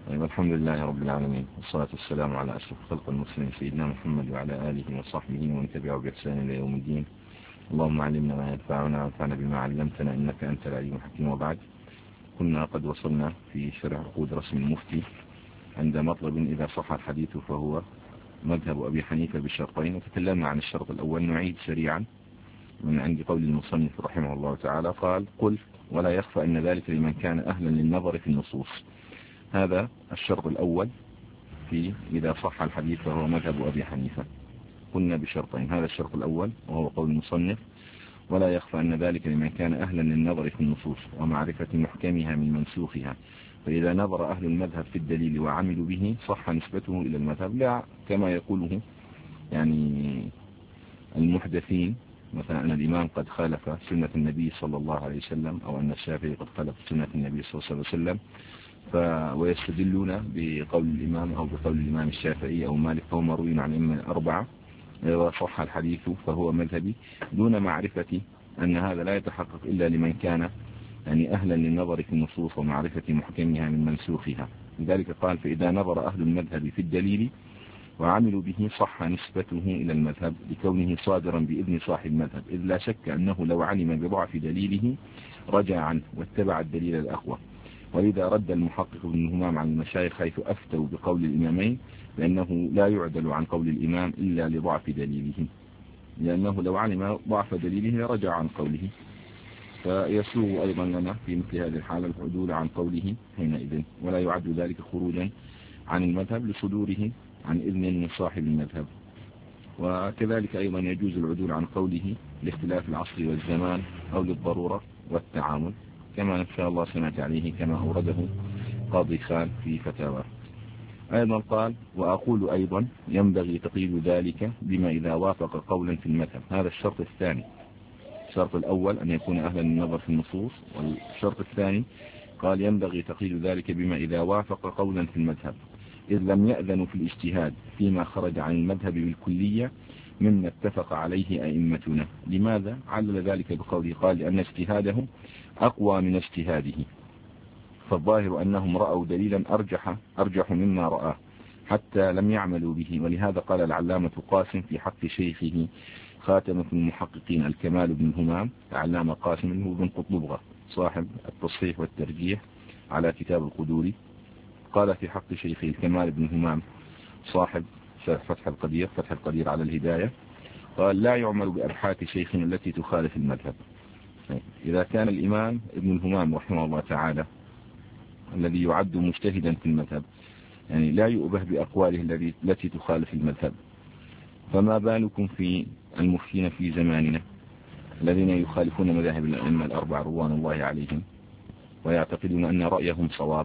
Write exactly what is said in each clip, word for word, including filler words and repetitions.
طيب، الحمد لله رب العالمين، والصلاة والسلام على أشرف خلق المسلمين سيدنا محمد وعلى آله وصحبه ومن تبعه بإحسان إلى يوم الدين. اللهم علمنا ما ينفعنا وانفعنا بما علمتنا إنك أنت العليم الحكيم. وبعد، كنا قد وصلنا في شرح عقود رسم المفتي عند مطلب إذا صح الحديث فهو مذهب أبي حنيفة بشرطين، وتكلمنا عن الشرط الأول. نعيد سريعا من عند قول المصنف رحمه الله تعالى. قال: قل ولا يخفى أن ذلك لمن كان أهلا للنظر في النصوص. هذا الشرط الأول في إذا صح الحديث فهو مذهب أبي حنيفة. قلنا بشرطين: هذا الشرط الأول وهو قول المصنف ولا يخفى أن ذلك لمن كان أهلا للنظر في النصوص ومعرفة محكمها من منسوخها، فإذا نظر أهل المذهب في الدليل وعملوا به صح نسبته إلى المذهب، لا كما يقوله يعني المحدثين، مثلا أن الإمام قد خالف سنة النبي صلى الله عليه وسلم، أو أن الشافعي قد خالف سنة النبي صلى الله عليه وسلم، ف... ويستدلون بقول الإمام أو بقول الإمام الشافعي أو مالك، فهو مروي عن الأئمة الأربعة. إذا صح الحديث فهو مذهبي، دون معرفة أن هذا لا يتحقق إلا لمن كان يعني أهلا للنظر في النصوص ومعرفة محكمها من منسوخها. لذلك قال: فإذا نظر أهل المذهب في الدليل وعملوا به صح نسبته إلى المذهب لكونه صادرا بإذن صاحب المذهب، إذ لا شك أنه لو علم بضعف دليله رجع عنه واتبع الدليل الأقوى. ولذا رد المحقق ابن همام عن المشايخ حيث أفتوا بقول الإمامين لأنه لا يعدل عن قول الإمام إلا لضعف دليله، لأنه لو علم ضعف دليله رجع عن قوله، فيسوغ أيضا لنا في مثل هذه الحالة العدول عن قوله حينئذ، ولا يعد ذلك خروجا عن المذهب لصدوره عن إذن من صاحب المذهب. وكذلك أيضا يجوز العدول عن قوله لاختلاف العصر والزمان أو للضرورة والتعامل، كما إن شاء الله سمعت عليه كما أورده قاضي خان في فتاوى. أيضا قال: وأقول أيضا ينبغي تقييد ذلك بما إذا وافق قولا في المذهب. هذا الشرط الثاني. الشرط الأول أن يكون أهلا للنظر في النصوص، والشرط الثاني قال ينبغي تقييد ذلك بما إذا وافق قولا في المذهب، إذ لم يأذنوا في الاجتهاد فيما خرج عن المذهب بالكلية مما اتفق عليه أئمتنا. لماذا؟ علل ذلك بقوله قال: لأن اجتهادهم أقوى من اجتهاده، فالظاهر أنهم رأوا دليلا أرجح, أرجح مما رآه حتى لم يعملوا به. ولهذا قال العلامة قاسم في حق شيخه خاتمة المحققين الكمال بن همام، العلامة قاسم اللي هو بن قطلبغة صاحب التصحيح والترجيح على كتاب القدوري، قال في حق شيخه الكمال بن همام صاحب فتح القدير فتح القدير على الهداية، قال: لا يعمل بأبحاث شيخنا التي تخالف المذهب. إذا كان الإمام ابن الهمام رحمه الله تعالى الذي يعد مجتهدا في المذهب يعني لا يؤبه بأقواله التي تخالف المذهب، فما بالكم في المفتين في زماننا الذين يخالفون مذاهب الأئمة الأربعة رضوان الله عليهم ويعتقدون أن رأيهم صواب.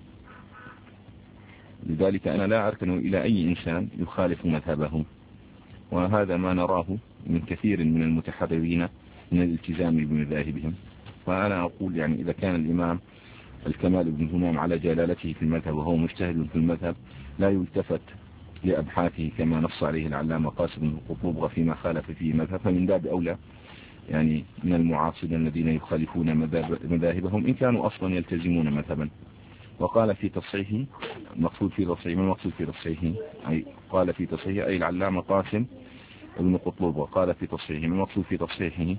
لذلك أنا لا أركن إلى أي إنسان يخالف مذهبهم، وهذا ما نراه من كثير من المتحررين من الالتزام بمذاهبهم. فأنا أقول يعني إذا كان الإمام الكمال بن همام على جلالته في المذهب وهو مجتهد في المذهب لا يلتفت لأبحاثه كما نص عليه العلامة قاسم بن قطلبغة فيما خالف فيه مذهب، فمن باب أولى يعني من المعاصرين الذين يخالفون مذاهبهم إن كانوا أصلا يلتزمون مذهبا. وقال في تصحيحه، المقصود في تصحيحه، ما المقصود في تصحيحه؟ أي قال في تصحيحه أي العلامة قاسم ابن قطلبغة قال في تصحيحه، ما المقصود في تصحيحه؟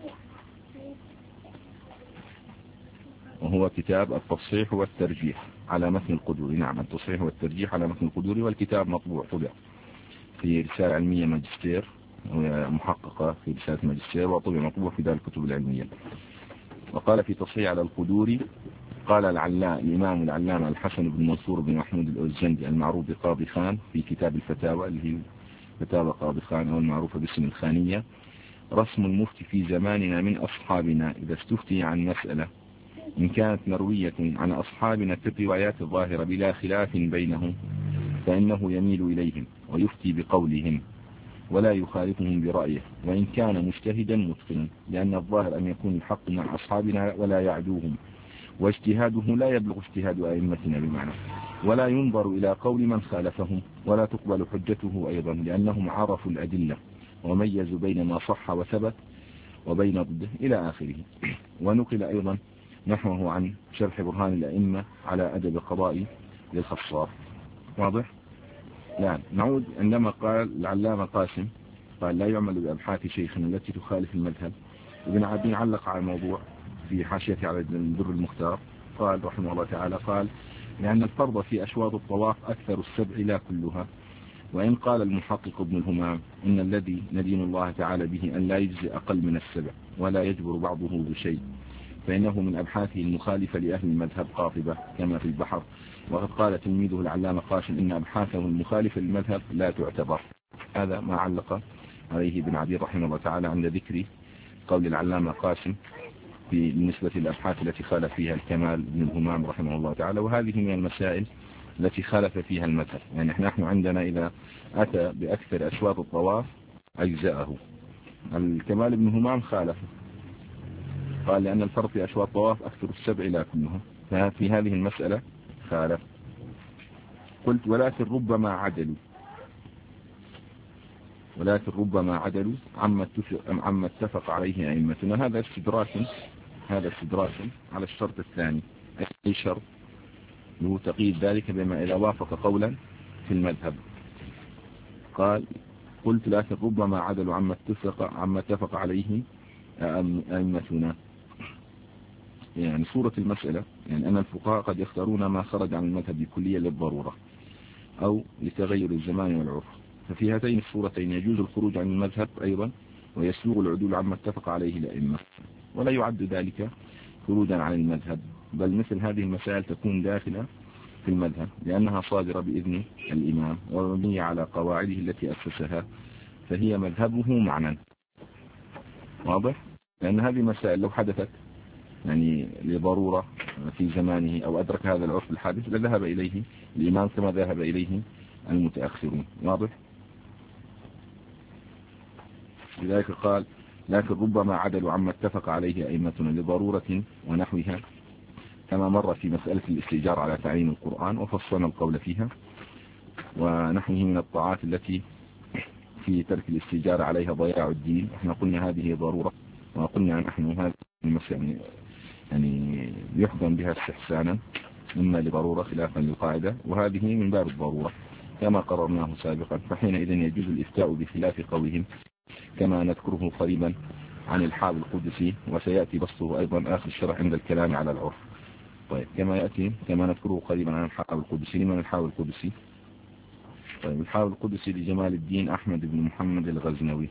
وهو كتاب التصحيح والترجيح على متن القدوري. نعم، التصحيح والترجيح على متن القدوري، والكتاب مطبوع طبع في رسالة علمية ماجستير محققة في رسالة ماجستير، وطبع مطبوع في دار الكتب العلمية. وقال في تصحيح على القدوري قال العلامة الإمام العلامة الحسن بن منصور بن محمود الأوزجندي المعروف بقاضي خان في كتاب الفتاوى اللي هي فتاوى قاضي خان أو المعروفة باسم الخانية: رسم المفتي في زماننا من أصحابنا إذا استفتي عن مسألة إن كانت مروية عن أصحابنا في الروايات الظاهرة بلا خلاف بينهم فإنه يميل إليهم ويفتي بقولهم ولا يخالفهم برأيه، وإن كان مجتهدا متقنا، لأن الظاهر أن يكون الحق مع أصحابنا ولا يعدوهم، واجتهاده لا يبلغ اجتهاد أئمتنا بمعنى، ولا ينظر إلى قول من خالفهم، ولا تقبل حجته أيضا لأنهم عرفوا الأدلة وميزوا بين ما صح وثبت وبين ضده إلى آخره. ونقل أيضا نحوه عن شرح برهان الأئمة على أدب القضاء للخصار. واضح؟ لا نعود عندما قال العلامة قاسم قال لا يعمل بأبحاث شيخنا التي تخالف المذهب. ابن عابدين علق على الموضوع في حاشيته على الدر المختار، قال رحمه الله تعالى قال لأن الفرض في أشواط الطواف أكثر السبع لا كلها. وإن قال المحقق ابن الهمام إن الذي ندين الله تعالى به أن لا يجزي أقل من السبع ولا يجبر بعضه بشيء، فإنه من أبحاثه المخالفة لأهل المذهب قاطبة كما في البحر. وقد قال تلميذه العلامة قاسم إن أبحاثه المخالفة للمذهب لا تعتبر. هذا ما علق عليه ابن عبيد رحمه الله تعالى عند ذكر قول العلامة قاسم بالنسبة للأبحاث التي خالف فيها الكمال بن الهمام رحمه الله تعالى. وهذه من المسائل التي خالف فيها المذهب. يعني نحن عندنا إذا أتى بأكثر أشواط الطواف أجزاءه. الكمال بن همام خالف، قال لأن الفرق في أشواط الطواف أكثر السبع لا كلها، ففي هذه المسألة خالف. قلت ولكن ربما عدلوا ولكن ربما عدلوا عما عما اتفق عليه أئمتنا. هذا استدراك هذا استدراك على الشرط الثاني. أي شرط؟ له تقييد ذلك بما إذا وافق قولا في المذهب. قال قلت لكن ربما عدلوا عما اتفق عما اتفق عليه أئمتنا. يعني صورة المسألة يعني أن الفقهاء قد يختارون ما خرج عن المذهب بكلية للضرورة أو لتغير الزمان والعرف. ففي هاتين الصورتين يجوز الخروج عن المذهب أيضا ويسوغ العدول عما اتفق عليه الأئمة، ولا يعد ذلك خروجا عن المذهب، بل مثل هذه المسائل تكون داخلة في المذهب لأنها صادرة بإذن الإمام ومبنية على قواعده التي أسسها، فهي مذهبه معنى. واضح؟ لأن هذه المسائل لو حدثت يعني لضرورة في زمانه أو أدرك هذا العرف الحادث لذهب إليه الإمام كما ذهب إليه المتأخرون. واضح؟ لذلك قال لكن ربما عدلوا عما اتفق عليه أئمتنا لضرورة ونحوها، كما مر في مسألة الاستئجار على تعيين القرآن وفصلنا القول فيها، ونحوه من الطاعات التي في ترك الاستئجار عليها ضياع الدين. احنا قلنا هذه ضرورة، وقلنا نحن هذه المسألة يعني يحكم بها استحسانا إما لضرورة خلافا للقاعدة، وهذه من باب الضرورة كما قررناه سابقا. فحينئذ يجوز الإفتاء بخلاف قولهم كما نذكره قريبا عن الحاوي القدسي، وسيأتي بسطه أيضا آخر الشرح عند الكلام على العرف. طيب كما يأتي كما نذكره قريبا عن الحاوي القدسي. لمن الحاوي القدسي؟ طيب الحاوي القدسي لجمال الدين أحمد بن محمد الغزنوي.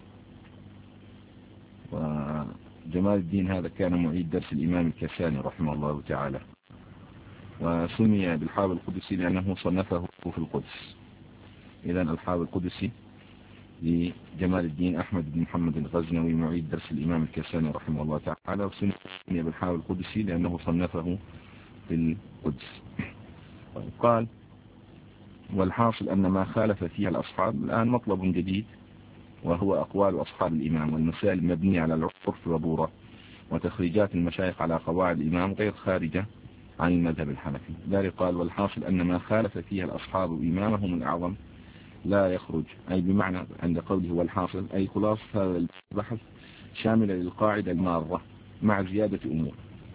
وجمال الدين هذا كان معيد درس الإمام الكساني رحمه الله تعالى، وسمي بالحاوي القدسي لأنه صنفه في القدس. إذا الحاوي القدسي لجمال الدين أحمد بن محمد الغزنوي معيد درس الإمام الكساني رحمه الله تعالى، وسمي بالحاوي القدسي لأنه صنفه في القدس. قال والحاصل أن ما خالف فيها الأصحاب الآن مطلب جديد، وهو أقوال أصحاب الإمام والمسائل المبنية على العرف والضرورة، وتخريجات المشايخ على قواعد الإمام غير خارجة عن المذهب الحنفي. ذلك قال والحاصل أن ما خالف فيها الأصحاب إمامهم الأعظم لا يخرج، أي بمعنى عند قوله والحاصل أي خلاص هذا البحث شامل للقاعدة المارة مع زيادة أمور.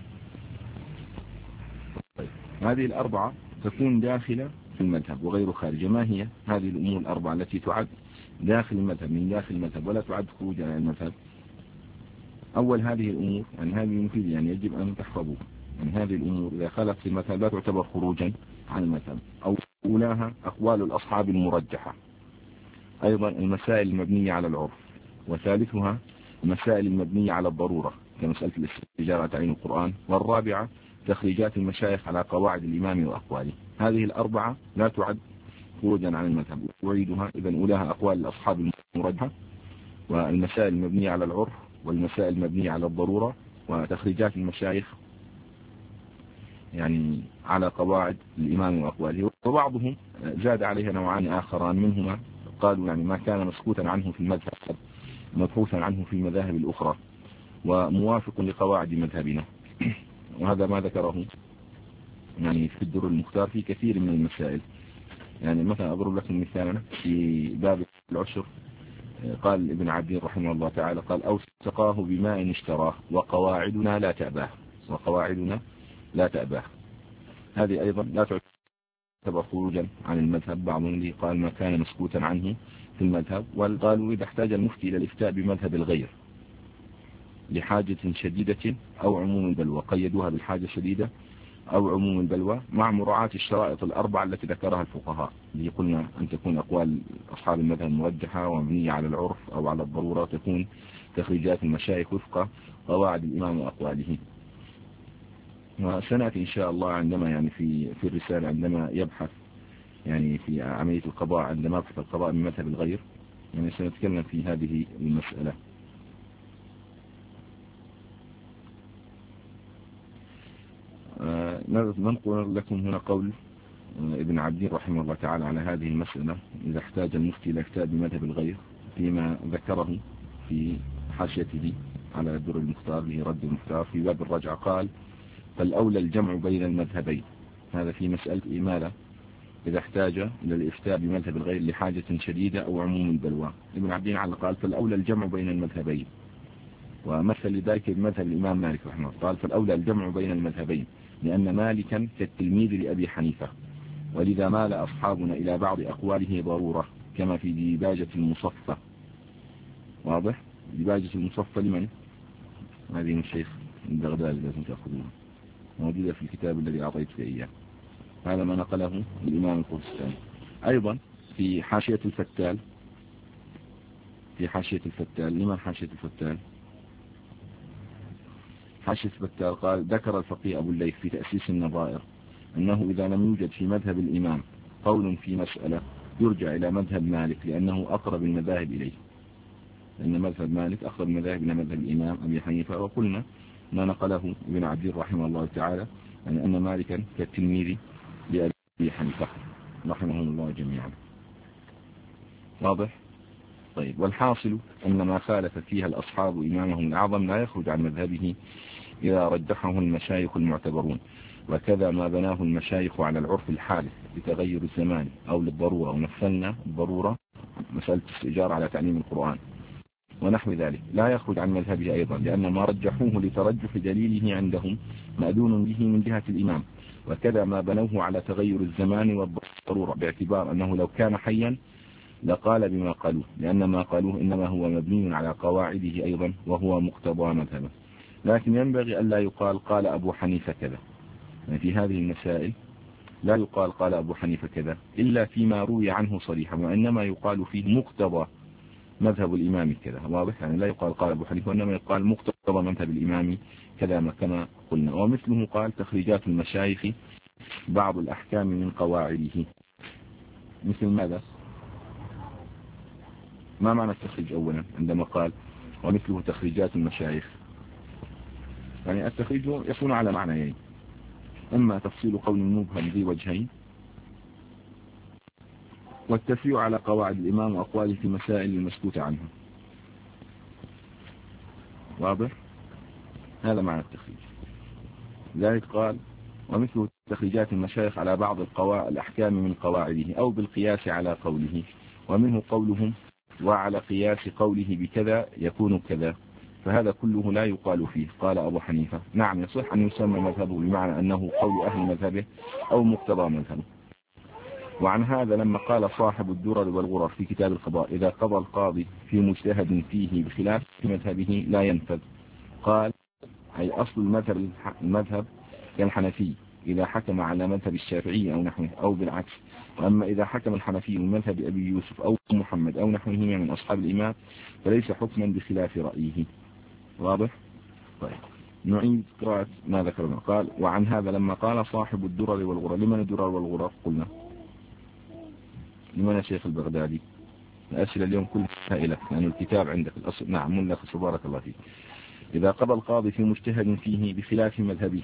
هذه الأربعة تكون داخلة في المذهب وغير خارجة. ما هي هذه الأمور الأربعة التي تعد داخل المذهب من داخل المذهب ولا تعد خروجا عن المذهب؟ أول هذه الأمور يعني هذه مفيدة يعني يجب أن تحفظوها. يعني هذه الأمور إذا خالفت المذهب لا تعتبر خروجا عن المذهب. أولاها أقوال الأصحاب المرجحة، أيضا المسائل المبنية على العرف، وثالثها المسائل المبنية على الضرورة كمسألة الاستئجار على تعيين القرآن، والرابعة تخريجات المشايخ على قواعد الإمام وأقواله. هذه الأربعة لا تعد خروجا عن المذهب. أعيدها إذا أولاها أقوال الأصحاب المرجحة، والمسائل المبنية على العرف، والمسائل المبنية على الضرورة، وتخريجات المشايخ يعني على قواعد الإمام وأقواله. وبعضهم زاد عليها نوعان آخران منهما قالوا يعني ما كان مسكوتا عنه في المذهب مبحوثا عنه في المذاهب الأخرى وموافق لقواعد مذهبنا. وهذا ما ذكره يعني في الدر المختار في كثير من المسائل. يعني مثلا أضرب لكم مثالا في باب العشر قال ابن عبدين رحمه الله تعالى قال أو سقاه بماء اشتراه وقواعدنا لا تأباه وقواعدنا لا تأباه. هذه أيضا لا يعتبر خروجا عن المذهب، بعضهم قال ما كان مسكوتا عنه في المذهب. وقالوا إذا احتاج المفتي إلى الإفتاء بمذهب الغير لحاجة شديدة أو عموم البلوى، قيدوها بالحاجة الشديدة أو عموم البلوى مع مراعاة الشرائط الأربعة التي ذكرها الفقهاء، اللي قلنا أن تكون أقوال أصحاب المذهب مرجحة ومبنية على العرف أو على الضرورة، وتكون تخريجات المشايخ وفق قواعد الإمام وأقواله. وسنأتي إن شاء الله عندما يعني في في الرسالة عندما يبحث يعني في عملية القضاء، عندما يبحث القضاء من مذهب الغير، يعني سنتكلم في هذه المسألة. ننقل لكم هنا قول ابن عبدين رحمه الله تعالى على هذه المسألة: إذا احتاج المفتي إلى إفتاء بمذهب الغير، فيما ذكره في حاشيته على الدر المختار به رد المختار في باب الرجعة، قال: فالأولى الجمع بين المذهبين. هذا في مسألة إمالة إذا احتاج إلى الإفتاء بمذهب الغير لحاجة شديدة أو عموم البلوى. ابن عبدين على قال: فالأولى الجمع بين المذهبين، ومثل لذلك بمذهب الإمام مالك رحمه الله، قال: فالأولى الجمع بين المذهبين لأن مالكا كالتلميذ لأبي حنيفة، ولذا مال أصحابنا إلى بعض أقواله ضرورة، كما في ديباجة المصفى. واضح؟ ديباجة المصفى لمن؟ هذه من الشيخ البغدادي لازم تأخذونها، موجودة في الكتاب الذي أعطيتك إياه. هذا ما نقله الإمام القرستاني. أيضا في حاشية الفتال، في حاشية الفتال لمن حاشية الفتال؟ حاشية الفتال قال: ذكر الفقيه أبو الليث في تأسيس النظائر أنه إذا لم يوجد في مذهب الإمام قول في مسألة يرجع إلى مذهب مالك لأنه أقرب المذاهب إليه، لأن مذهب مالك أقرب المذاهب إلى مذهب الإمام أبي حنيفة. وقلنا ما نقله ابن عبدين رحمه الله تعالى يعني أن مالكا كالتلميذ لأبي حنيفة رحمهم الله جميعا. واضح؟ طيب، والحاصل أن ما خالف فيها الأصحاب إمامهم الأعظم لا يخرج عن مذهبه إذا رجحه المشايخ المعتبرون، وكذا ما بناه المشايخ على العرف الحادث لتغير الزمان أو للضرورة، ومثلنا الضرورة مسألة الاستئجار على تعليم القرآن ونحو ذلك، لا يخرج عن مذهبه أيضا، لأن ما رجحوه لترجح دليله عندهم مأذون به من جهة الإمام. وكذا ما بنوه على تغير الزمان والضرورة، باعتبار أنه لو كان حيا لقال بما قالوه، لأن ما قالوه إنما هو مبني على قواعده أيضا وهو مقتضى مذهبه. لكن ينبغي أن لا يقال قال أبو حنيفة كذا، يعني في هذه المسائل لا يقال قال أبو حنيفة كذا إلا فيما روي عنه صريحا، وإنما يقال فيه مقتضى مذهب الإمام كذا. واضح؟ يعني لا يقال قال أبو حنيفة، وإنما يقال مقتضى مذهب الإمام كذا كما قلنا. ومثله قال: تخريجات المشايخ بعض الأحكام من قواعده. مثل ماذا؟ ما معنى التخريج أولا عندما قال ومثله تخريجات المشايخ؟ يعني التخريج يكون على معنيين: إما تفصيل قول مبهم ذي وجهين، والتفريع على قواعد الإمام وأقواله في مسائل المسكوت عنها. واضح؟ هذا معنى التخريج. ذلك قال: ومثل تخريجات المشايخ على بعض القواعد الأحكام من قواعده أو بالقياس على قوله، ومنه قولهم: وعلى قياس قوله بكذا يكون كذا، فهذا كله لا يقال فيه قال أبو حنيفة. نعم، يصح أن يسمى مذهبه بمعنى أنه قول أهل مذهبه أو مقتضى مذهبه. وعن هذا لما قال صاحب الدرر والغرر في كتاب القضاء: إذا قضى القاضي في مجتهد فيه بخلاف مذهبه لا ينفذ، قال: أي أصل المذهب المذهب كالحنفي إذا حكم على مذهب الشافعي أو نحوه أو بالعكس. وأما إذا حكم الحنفي من مذهب أبي يوسف أو محمد أو نحوهما من أصحاب الإمام فليس حكما بخلاف رأيه. واضح؟ طيب، نعيد قراءة ما ذكرنا. قال: وعن هذا لما قال صاحب الدرر والغرر. لمن الدرر والغرر؟ قلنا لمن الشيخ البغدادي. الأسئلة اليوم كلها إلك، لأن يعني الكتاب عندك الأصل. نعم، ملخص بارك الله فيك. إذا قضى القاضي في مجتهد فيه بخلاف مذهبه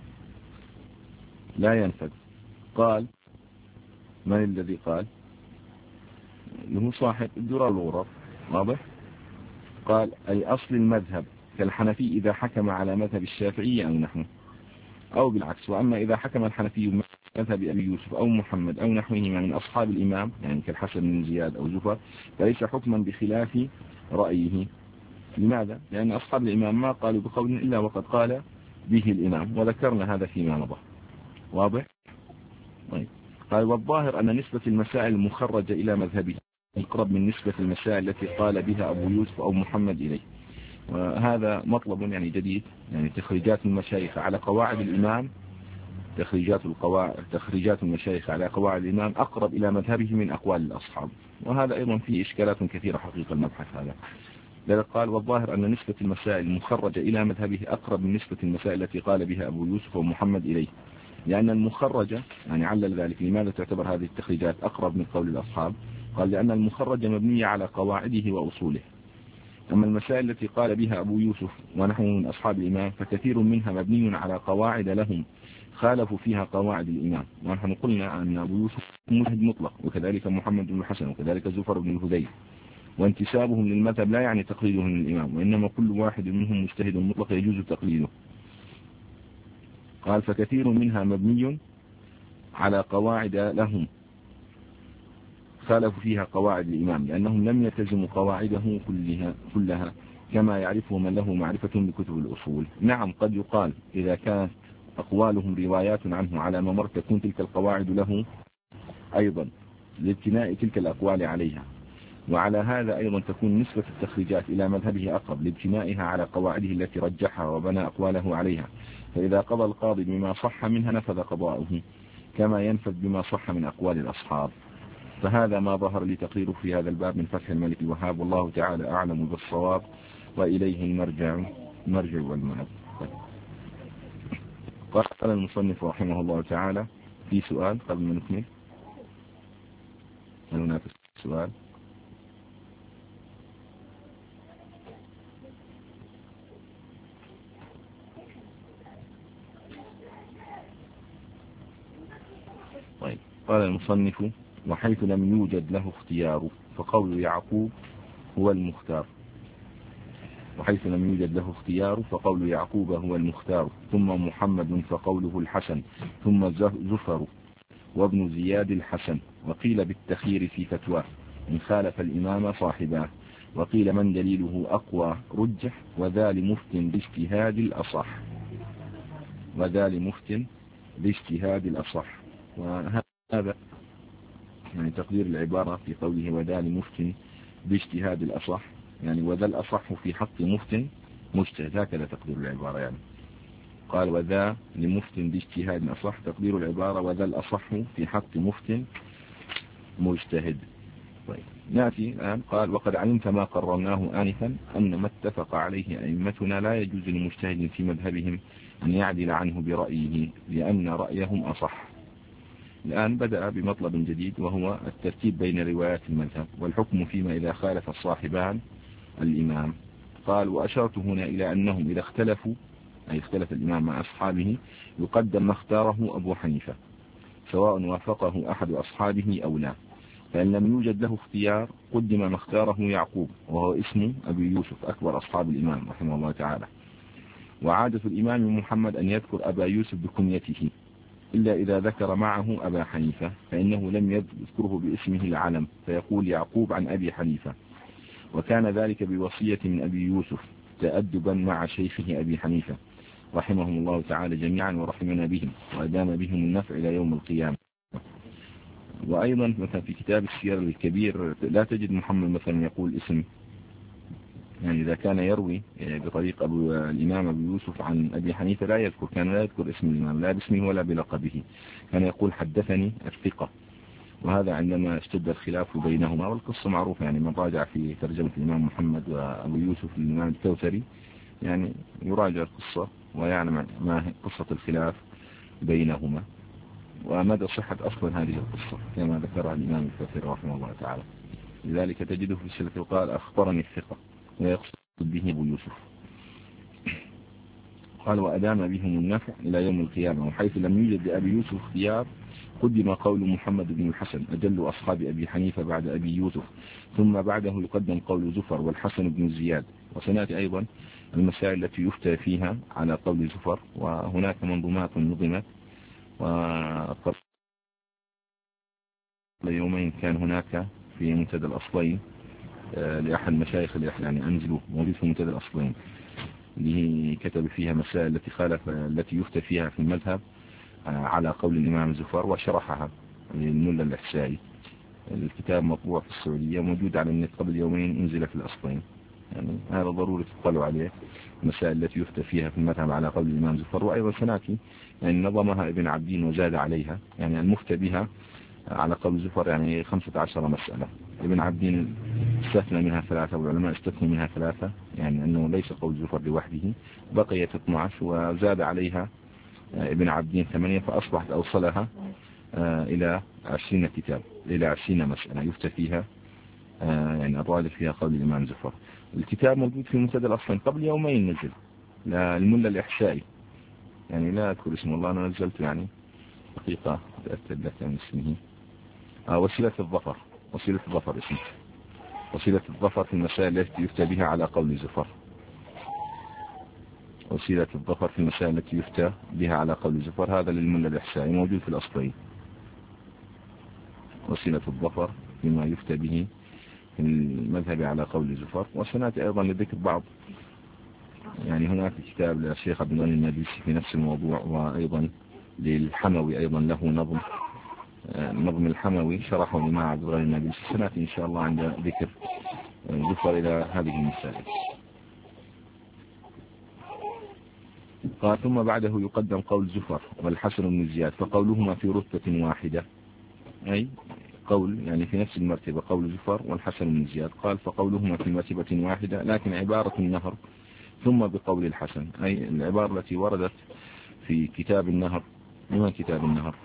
لا ينفذ، قال: من الذي قال؟ له صاحب الدرر والغرر. واضح؟ قال: أي أصل المذهب كالحنفي إذا حكم على مذهب الشافعي أو نحوه أو بالعكس. وأما إذا حكم الحنفي مذهب أبي يوسف أو محمد أو نحوهما من أصحاب الإمام يعني كالحسن بن زياد أو زفر فليس حكما بخلاف رأيه. لماذا؟ لأن أصحاب الإمام ما قالوا بقول إلا وقد قال به الإمام، وذكرنا هذا فيما مضى. واضح؟ طيب. قال والظاهر أن نسبة المسائل المخرجة إلى مذهبه أقرب من نسبة المسائل التي قال بها أبو يوسف أو محمد إليه. وهذا مطلب يعني جديد، يعني تخريجات المشايخ على قواعد الإمام، تخريجات القواعد تخريجات المشايخ على قواعد الإمام أقرب إلى مذهبه من أقوال الأصحاب. وهذا أيضا فيه إشكالات كثيرة حقيقة المبحث هذا. لذلك قال والظاهر أن نسبة المسائل المخرجة إلى مذهبه أقرب من نسبة المسائل التي قال بها أبو يوسف ومحمد إليه، لأن المخرجة يعني علل ذلك. لماذا تعتبر هذه التخريجات أقرب من قول الأصحاب؟ قال لأن المخرجة مبنية على قواعده وأصوله. أما المسائل التي قال بها أبو يوسف ونحن من أصحاب الإمام فكثير منها مبني على قواعد لهم خالفوا فيها قواعد الإمام. ونحن قلنا أن أبو يوسف مجتهد مطلق، وكذلك محمد بن الحسن، وكذلك زفر بن الهذيل، وانتسابهم للمذهب لا يعني تقليدهم للإمام، وإنما كل واحد منهم مجتهد مطلق يجوز تقليده. قال فكثير منها مبني على قواعد لهم خالفوا فيها قواعد الإمام، لأنهم لم يلتزموا قواعده كلها, كلها كما يعرفه من له معرفة بكتب الأصول. نعم قد يقال إذا كانت أقوالهم روايات عنه على ما مر تكون تلك القواعد له أيضا لابتناء تلك الأقوال عليها، وعلى هذا أيضا تكون نسبة التخريجات إلى مذهبه أقرب لابتنائها على قواعده التي رجحها وبنى أقواله عليها. فإذا قضى القاضي بما صح منها نفذ قضاؤه كما ينفذ بما صح من أقوال الأصحاب. فهذا ما ظهر لي تقريره في هذا الباب من فتح الملك الوهاب، والله تعالى أعلم بالصواب، وإليه المرجع مرجع والمآب. قال المصنف رحمه الله تعالى في سؤال قبل ما نكمل، هل هناك سؤال؟ طيب. قال المصنف وحيث لم يوجد له اختيار فقول يعقوب هو المختار. وحيث لم يوجد له اختيار فقول يعقوب هو المختار، ثم محمد فقوله الحسن، ثم زفر وابن زياد الحسن. وقيل بالتخير في فتواه إن خالف الإمام صاحباه، وقيل من دليله أقوى رجح، وذا لمفت باجتهاد الأصح. وذا لمفت باجتهاد الأصح. وهذا يعني تقدير العبارة في قوله وذا لمفت باجتهاد الأصح، يعني وذا الأصح في حق مفت مجتهد، هكذا تقدير العبارة. يعني قال وذا لمفت باجتهاد الأصح، تقدير العبارة وذا الأصح في حق مفت مجتهد. طيب نأتي الآن. قال وقد علمت ما قررناه آنفا أن ما اتفق عليه أئمتنا لا يجوز لمجتهد في مذهبهم أن يعدل عنه برأيه، لأن رأيهم أصح. الآن بدأ بمطلب جديد وهو الترتيب بين روايات المذهب والحكم فيما إذا خالف الصاحبان الإمام. قال وأشرت هنا إلى أنهم إذا اختلفوا، أي اختلف الإمام مع أصحابه، يقدم ما اختاره أبو حنيفة سواء وافقه أحد أصحابه أو لا. فإن لم يوجد له اختيار قدم ما اختاره يعقوب وهو اسم أبي يوسف أكبر أصحاب الإمام رحمه الله تعالى. وعادة الإمام محمد أن يذكر أبا يوسف بكنيته إلا إذا ذكر معه أبا حنيفة، فإنه لم يذكره باسمه العلم فيقول يعقوب عن أبي حنيفة. وكان ذلك بوصية من أبي يوسف تأدبا مع شيخه أبي حنيفة رحمهم الله تعالى جميعا ورحمنا بهم وأدام بهم النفع إلى يوم القيامة. وأيضا مثلا في كتاب السير الكبير لا تجد محمد مثلا يقول اسم، يعني إذا كان يروي بطريق أبو الإمام أبو يوسف عن أبي حنيفة لا يذكر، كان لا يذكر اسم الإمام لا باسمه ولا بلقبه، كان يقول حدثني الثقة. وهذا عندما اشتد الخلاف بينهما، والقصة معروفة، يعني من راجع في ترجمة الإمام محمد وأبو يوسف للإمام الكوثري يعني يراجع القصة ويعلم ما قصة الخلاف بينهما ومدى صحة أصلا هذه القصة كما ذكرها الإمام الكوثري رحمه الله تعالى. لذلك تجده في السلة قال أخبرني الثقة، ويقصد به أبو يوسف. قال وأدام بهم النفع إلى يوم القيامة. وحيث لم يوجد لأبي يوسف اختيار قدم قول محمد بن الحسن أجل أصحاب أبي حنيفة بعد أبي يوسف، ثم بعده يقدم قول زفر والحسن بن زياد. وسنأتي أيضا المسائل التي يفتى فيها على قول زفر، وهناك منظومات نظمت. وقبل يومين كان هناك في منتدى الأصلين لأحد مشايخ يعني أنزلوا موجود في منتدى الأصلين اللي كتب فيها مسائل التي خالف التي يفتى فيها في المذهب على قول الإمام زفر وشرحها للملا الإحسائي. الكتاب مطبوع في السعودية، موجود على النت، قبل يومين انزل في الأصلين، يعني هذا ضروري تطلعوا عليه. المسائل التي يفتى فيها في المذهب على قول الإمام زفر. وأيضا سناتي يعني نظمها ابن عبدين وزاد عليها، يعني المفتى بها على قول زفر يعني خمسة عشر مسألة. ابن عبدين استثنى منها ثلاثة، والعلماء استثنوا منها ثلاثة، يعني أنه ليس قول زفر لوحده. بقيت اثنتا عشرة وزاد عليها ابن عبدين ثمانية، فأصبحت أوصلها إلى عشرين كتاب، إلى عشرين مسألة يفتى فيها، يعني الراجح فيها قول الإمام زفر. الكتاب موجود في منتدى الأصلين، قبل يومين نزل للملا الإحسائي، يعني لا أذكر اسم الله، أنا نزلت يعني دقيقة أتأكد لك من اسمه. آه وسيلة الظفر، وسيلة الظفر اسمه، وسيلة الظفر في المسائل التي يفتى بها على قول زفر. وسيلة الظفر في المسائل التي يفتى بها على قول زفر، هذا للملا الإحسائي موجود في الأصلين. وسيلة الظفر فيما يفتى به في المذهب على قول زفر. وسنأتي أيضا لذكر بعض، يعني هناك كتاب للشيخ عبد الغني النابلسي في نفس الموضوع، وأيضا للحموي أيضا له نظم، نظم الحموي شرحه الإمام عبد الغني النابلسي. سنأتي إن شاء الله عند ذكر زفر إلى هذه المسائل. قال ثم بعده يقدم قول زفر والحسن بن زياد، فقولهما في رتبة واحدة، أي قول يعني في نفس المرتبة، قول زفر والحسن بن زياد. قال فقولهما في مرتبة واحدة، لكن عبارة النهر ثم بقول الحسن، أي العبارة التي وردت في كتاب النهر. لمن كتاب النهر؟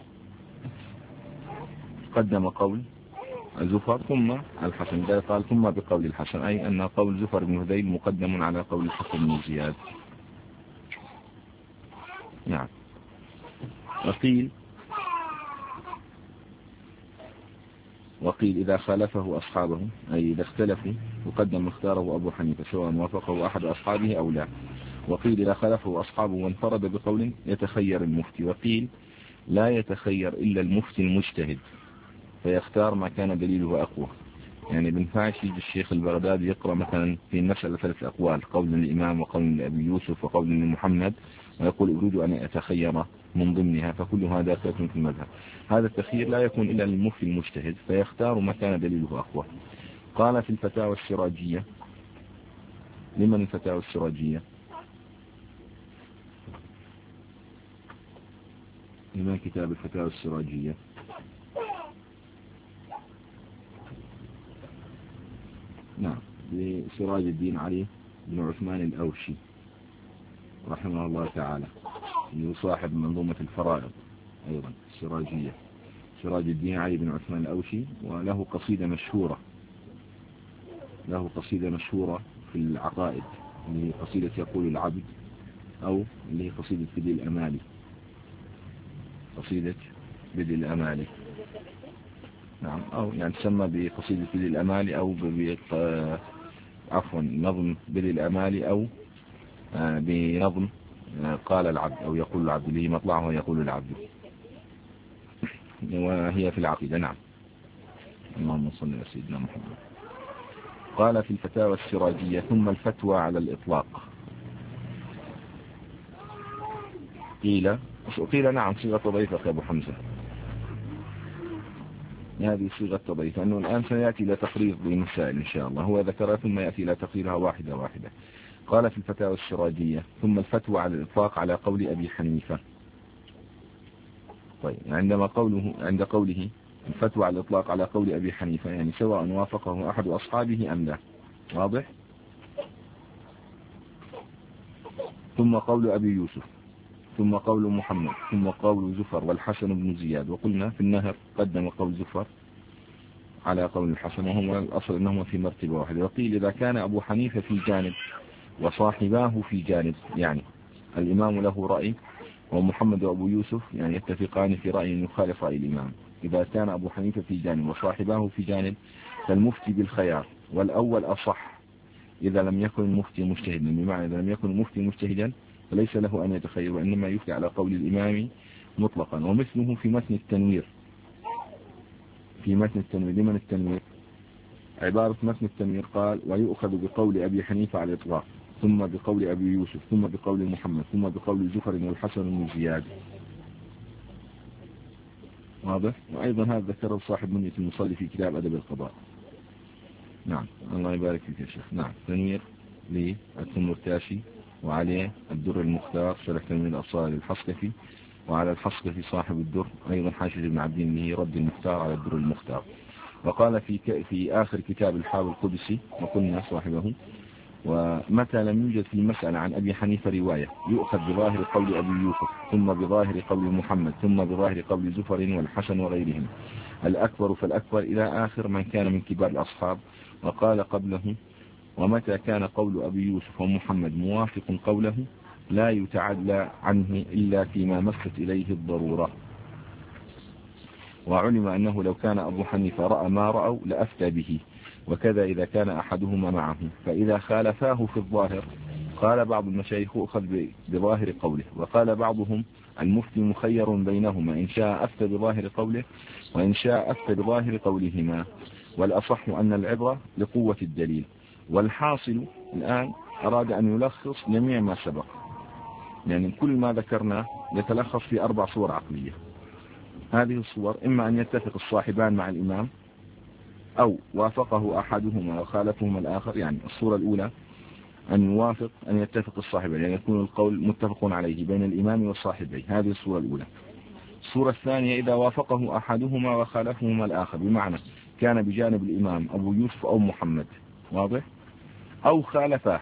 قدم قول زفر ثم الحسن، قال ثم بقول الحسن، أي أن قول زفر بن هذيل مقدم على قول الحسن بن زياد. نعم. وقيل وقيل إذا خالفه أصحابه، أي إذا اختلفوا، وقدم اختاره أبو حنيفة سواء وافقه أحد أصحابه أو لا. وقيل إذا خالفه أصحابه وانفرد بقول يتخير المفتي. وقيل لا يتخير إلا المفتي المجتهد، فيختار ما كان دليله أقوى. يعني بنفعش يجي الشيخ البغدادي يقرأ مثلا في المسألة ثلاث أقوال، قول للإمام وقول لأبي يوسف وقول لمحمد، ويقول أريد أن أتخير من ضمنها، فكل هذا داخل في المذهب. هذا التخيير لا يكون إلا للمفتي المجتهد، فيختار ما كان دليله أقوى. قال في الفتاوى السراجية. لمن الفتاوى السراجية؟ لمن كتاب الفتاوى السراجية؟ نعم، لسراج الدين علي بن عثمان الأوشي رحمه الله تعالى، يصاحب منظومة الفرائض أيضا السراجية. سراج الدين علي بن عثمان الأوشي، وله قصيدة مشهورة، له قصيدة مشهورة في العقائد، اللي هي قصيدة يقول العبد، أو اللي هي قصيدة بدء الأمالي. قصيدة بدء الأمالي، نعم، أو يعني تسمى بقصيدة بدء الأمالي، أو عفوا نظم بدء الأمالي، أو بنظم قال العبد أو يقول العبد، اللي هي مطلعه يقول العبد، وهي في العقيدة. نعم، اللهم صل على سيدنا محمد. قال في الفتاوى السراجية ثم الفتوى على الإطلاق. قيل قيل نعم، صيغة تضعيف يا أبو حمزة، هذه صيغة تضعيف، أنه الآن سيأتي إلى تقرير بالمسائل إن شاء الله، هو ذكرها ثم يأتي إلى تقريرها واحدة واحدة. قال في الفتاوى السراجية ثم الفتوى على الإطلاق على قول أبي حنيفة. طيب، عندما قوله عند قوله الفتوى على الإطلاق على قول أبي حنيفة، يعني سواء وافقه أحد أصحابه أم لا، واضح؟ ثم قول أبي يوسف، ثم قول محمد، ثم قول زفر والحسن بن زياد. وقلنا في النهر قدم قول زفر على قول الحسن، وهم الأصل أنهم في مرتبة واحدة. وقيل إذا كان أبو حنيفة في جانب وصاحباه في جانب، يعني الإمام له رأي ومحمد وأبو يوسف يعني يتفقان في رأي يخالف رأي الإمام. إذا كان أبو حنيفة في جانب وصاحباه في جانب، فالمفتي بالخيار، والأول أصح إذا لم يكن المفتي مجتهدا، بمعنى إذا لم يكن المفتي مجتهدا فليس له أن يتخير، وإنما يفتي على قول الإمام مطلقا. ومثله في متن التنوير، في متن التنوير. لمن التنوير؟ عبارة متن التنوير قال ويؤخذ بقول أبي حنيفة على الإطلاق، ثم بقول أبي يوسف، ثم بقول محمد، ثم بقول زفر والحسن بن زياد. واضح. وأيضا هذا ذكره صاحب منية المصلي في كتاب أدب القضاء. نعم الله يبارك فيك يا شيخ. نعم تنوير للتمرتاشي، وعليه الدر المختار شرح تنوير الأبصار للحصكفي، وعلى الحصكفي صاحب الدر أيضا حاشد بن عبدين اللي هي رد المختار على الدر المختار. وقال في في آخر كتاب الحاوي القدسي وقلنا صاحبه: ومتى لم يوجد في المسألة عن أبي حنيفة رواية يؤخذ بظاهر قول أبي يوسف، ثم بظاهر قول محمد، ثم بظاهر قول زفر والحسن وغيرهم الأكبر فالأكبر إلى آخر من كان من كبار الأصحاب. وقال قبله: ومتى كان قول أبي يوسف ومحمد موافق قوله لا يتعدى عنه إلا فيما مست إليه الضرورة. وعلم أنه لو كان أبو حنيفة رأى ما رأوا لأفتى به، وكذا إذا كان أحدهما معه، فإذا خالفاه في الظاهر قال بعض المشايخ أخذ بظاهر قوله، وقال بعضهم المفتي مخير بينهما إن شاء أفتى بظاهر قوله وإن شاء أفتى بظاهر قولهما، والأصح أن العبرة لقوة الدليل. والحاصل الآن أراد أن يلخص جميع ما سبق، يعني كل ما ذكرناه يتلخص في أربع صور عقلية. هذه الصور إما أن يتفق الصاحبان مع الإمام، أو وافقه أحدهما وخالفهما الآخر. يعني الصورة الأولى أن يوافق أن يتفق الصاحبين، يعني يكون القول متفق عليه بين الإمام والصاحبين، هذه الصورة الأولى. الصورة الثانية إذا وافقه أحدهما وخالفهما الآخر، بمعنى كان بجانب الإمام أبو يوسف أو محمد، واضح، أو خالفاه،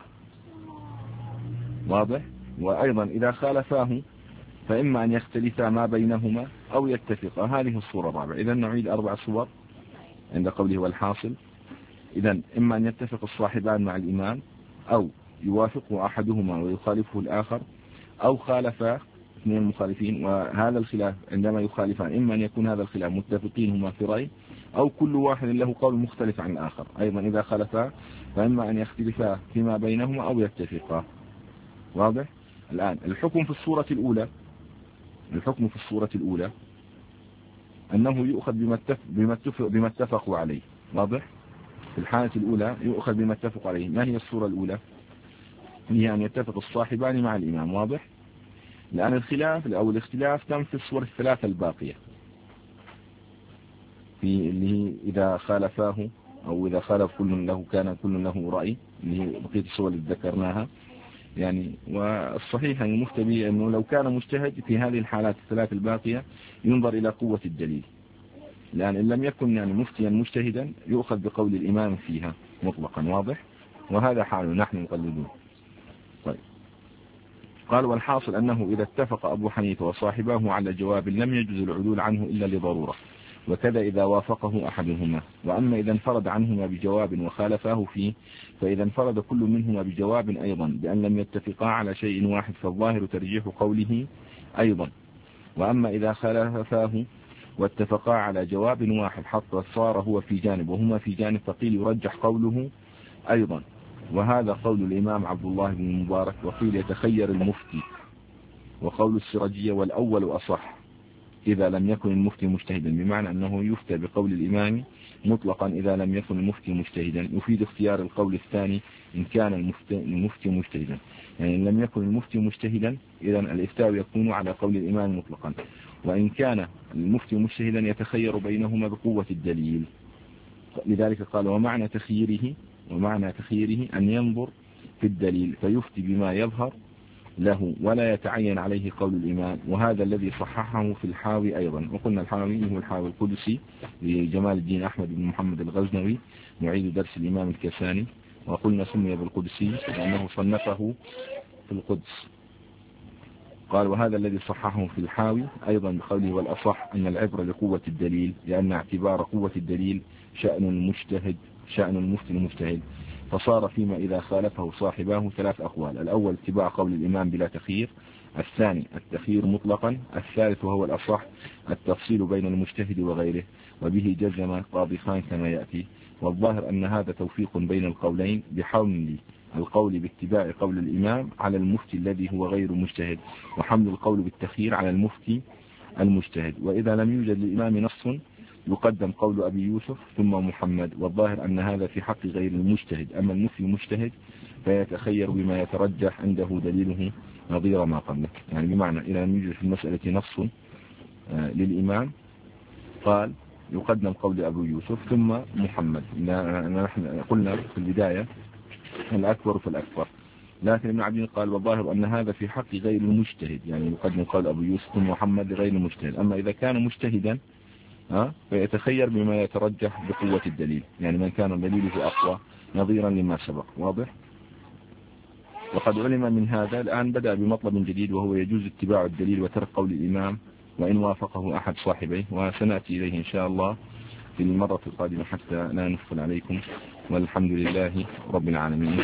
واضح. وأيضا إذا خالفاه فإما أن يختلفا ما بينهما أو يتفقا، هذه الصورة الرابعة. إذا نعيد أربع صور عند قوله والحاصل. إذا إما أن يتفق الصاحبان مع الإمام، أو يوافقه أحدهما ويخالفه الآخر، أو خالفا اثنين مخالفين، وهذا الخلاف عندما يخالفان إما أن يكون هذا الخلاف متفقين هما في رأي، أو كل واحد له قول مختلف عن الآخر. أيضا إذا خالفا فإما أن يختلفا فيما بينهما أو يتفقا، واضح. الآن الحكم في الصورة الأولى، الحكم في الصورة الأولى أنه يؤخذ بما اتفقوا عليه، واضح. في الحالة الأولى يؤخذ بما اتفقوا عليه. ما هي الصورة الأولى؟ هي أن يتفق الصاحبان مع الإمام، واضح. الآن الخلاف أو الاختلاف تم في الصور الثلاثة الباقية، في اللي هي إذا خالفاه أو إذا خالف كل له كان كل له رأي، اللي هي بقية الصور اللي ذكرناها يعني. والصحيح أن المفتي أنه لو كان مجتهد في هذه الحالات الثلاث الباقية ينظر إلى قوة الدليل. لأن إن لم يكن يعني مفتيا مجتهدا يؤخذ بقول الإمام فيها مطلقا، واضح. وهذا حاله نحن نقلدون. طيب قال: والحاصل أنه إذا اتفق أبو حنيفة وصاحباه على جواب لم يجوز العدول عنه إلا لضرورة، وكذا إذا وافقه أحدهما. وأما إذا انفرد عنهما بجواب وخالفاه فيه، فإذا انفرد كل منهما بجواب أيضا بأن لم يتفقا على شيء واحد فالظاهر ترجيح قوله أيضا. وأما إذا خالفاه واتفقا على جواب واحد حتى صار هو في جانب وهما في جانب فقيل يرجح قوله أيضا، وهذا قول الإمام عبد الله بن المبارك. وقيل يتخير المفتي، وقول السراجية والأول أصح إذا لم يكن المفتي مجتهدا، بمعنى أنه يفتى بقول الإمام مطلقا إذا لم يكن المفتي مجتهدا. يفيد اختيار القول الثاني إن كان المفتي مجتهدا، يعني إن لم يكن المفتي مجتهدا إذا الإفتاء يكون على قول الإمام مطلقا، وإن كان المفتي مجتهدا يتخير بينهما بقوة الدليل. لذلك قال: ومعنى تخييره ومعنى تخييره أن ينظر في الدليل فيفتي بما يظهر له ولا يتعين عليه قول الإمام. وهذا الذي صححه في الحاوي أيضا. وقلنا الحاوي هو الحاوي القدسي لجمال الدين أحمد بن محمد الغزنوي معيد درس الإمام الكساني، وقلنا سمي بالقدسي لأنه صنفه في القدس. قال: وهذا الذي صححه في الحاوي أيضا بقوله والأصح أن العبرة لقوة الدليل، لأن اعتبار قوة الدليل شأن المجتهد شأن المفتي المجتهد. فصار فيما إذا خالفه صاحباه ثلاث أقوال: الأول اتباع قول الإمام بلا تخيير، الثاني التخيير مطلقا، الثالث وهو الأصح التفصيل بين المجتهد وغيره، وبه جزم قاضي خان كما يأتي. والظاهر أن هذا توفيق بين القولين بحمل القول باتباع قول الإمام على المفتي الذي هو غير مجتهد، وحمل القول بالتخيير على المفتي المجتهد. وإذا لم يوجد للإمام نص يقدم قول أبي يوسف ثم محمد، والظاهر أن هذا في حق غير المجتهد. أما المفتي المجتهد فيتخير بما يترجح عنده دليله نظير ما قبله، يعني بمعنى إذا لم يوجد في المسألة نص للإمام قال يقدم قول أبو يوسف ثم محمد. نحن قلنا في البداية الأكبر فالأكبر، لكن ابن عبدين قال والظاهر أن هذا في حق غير المجتهد، يعني يقدم قول أبو يوسف ثم محمد لغير المجتهد. أما إذا كان مجتهدا ها فيتخير بما يترجح بقوة الدليل، يعني من كان دليله أقوى نظيرا لما سبق. واضح؟ وقد علم من هذا الآن بدأ بمطلب جديد، وهو يجوز اتباع الدليل وترك قول الإمام وإن وافقه أحد صاحبيه، وسنأتي إليه إن شاء الله في المرة القادمة حتى لا نفصل عليكم. والحمد لله رب العالمين.